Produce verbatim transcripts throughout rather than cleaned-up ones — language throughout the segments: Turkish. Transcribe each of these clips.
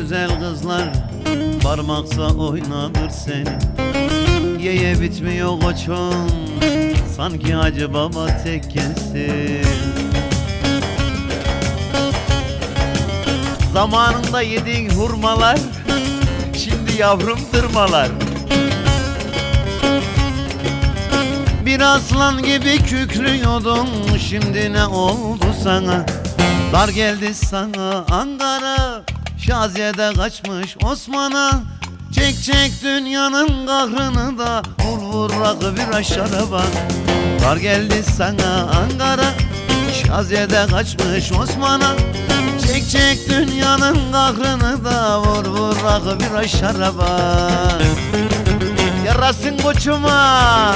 güzel kızlar parmaksa oynadır seni. Yeye bitmiyor koçum, sanki Hacı Baba tekkesi. Zamanında yediğin hurmalar şimdi yavrum tırmalar. Bir aslan gibi kükrüyordun, şimdi ne oldu sana? Dar geldi sana Ankara, Şaziye'de kaçmış Osman'a. Çek çek dünyanın kahrını da vur vur rakı bir şaraba. Dar geldi sana Ankara, Şaziye'de kaçmış Osman'a. Çek çek dünyanın kahrını da vur vur rakı bir şaraba. Yarasın koçuma.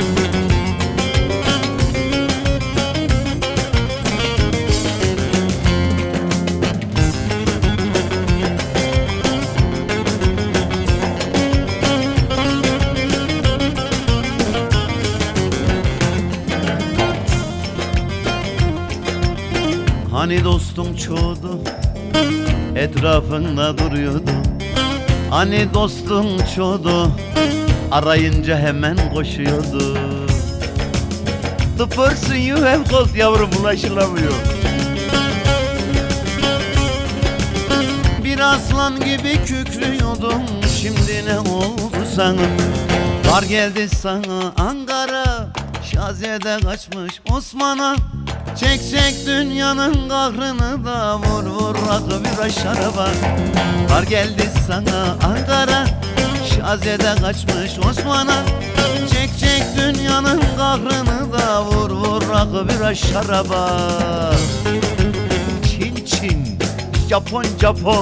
Hani dostum çoğdu, etrafında duruyordu. Hani dostum çoğdu, arayınca hemen koşuyordu. The person you have called yavrum ulaşılamıyor. Bir aslan gibi kükrüyordun, şimdi ne oldu sana? Dar geldi sana Ankara, Şaziye'de kaçmış Osman'a. Çek çek dünyanın kahrını da vur vur rakı bir şaraba. Var geldi sana Ankara, Şaziye'de kaçmış Osman'a. Çek çek dünyanın kahrını da vur vur rakı bir şaraba. Çin Çin, Japon Japon.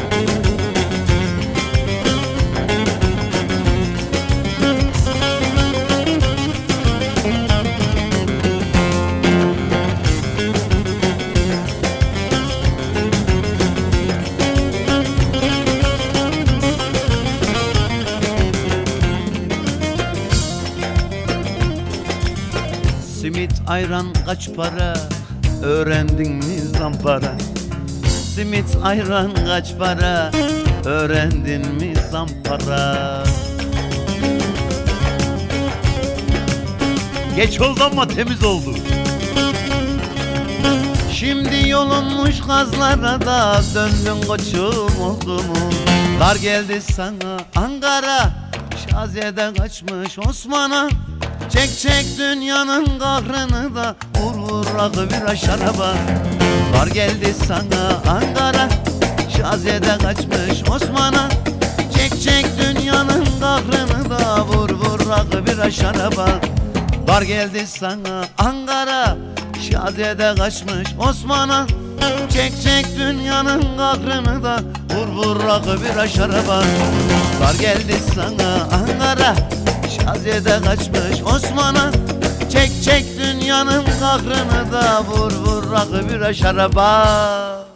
Simit ayran kaç para, öğrendin mi zampara? Simit ayran kaç para, öğrendin mi zampara? Geç oldu ama temiz oldu. Şimdi yolunmuş kazlara da döndün koçum oldu mu? Dar geldi sana Ankara, Şaziye'de kaçmış Osman'a. Çek çek dünyanın kahrını da vur vur rakı bir şaraba. Var geldi sana Ankara, Şaziye'de kaçmış Osman'a. Çek çek dünyanın kahrını da vur vur rakı bir şaraba. Var geldi sana Ankara, Şaziye'de kaçmış Osman'a. Çek çek dünyanın kahrını da vur vur rakı bir şaraba. Var geldi sana Ankara, Şaziye'de kaçmış Osman'a. Çek çek dünyanın kahrını da vur vur rakı bir şaraba.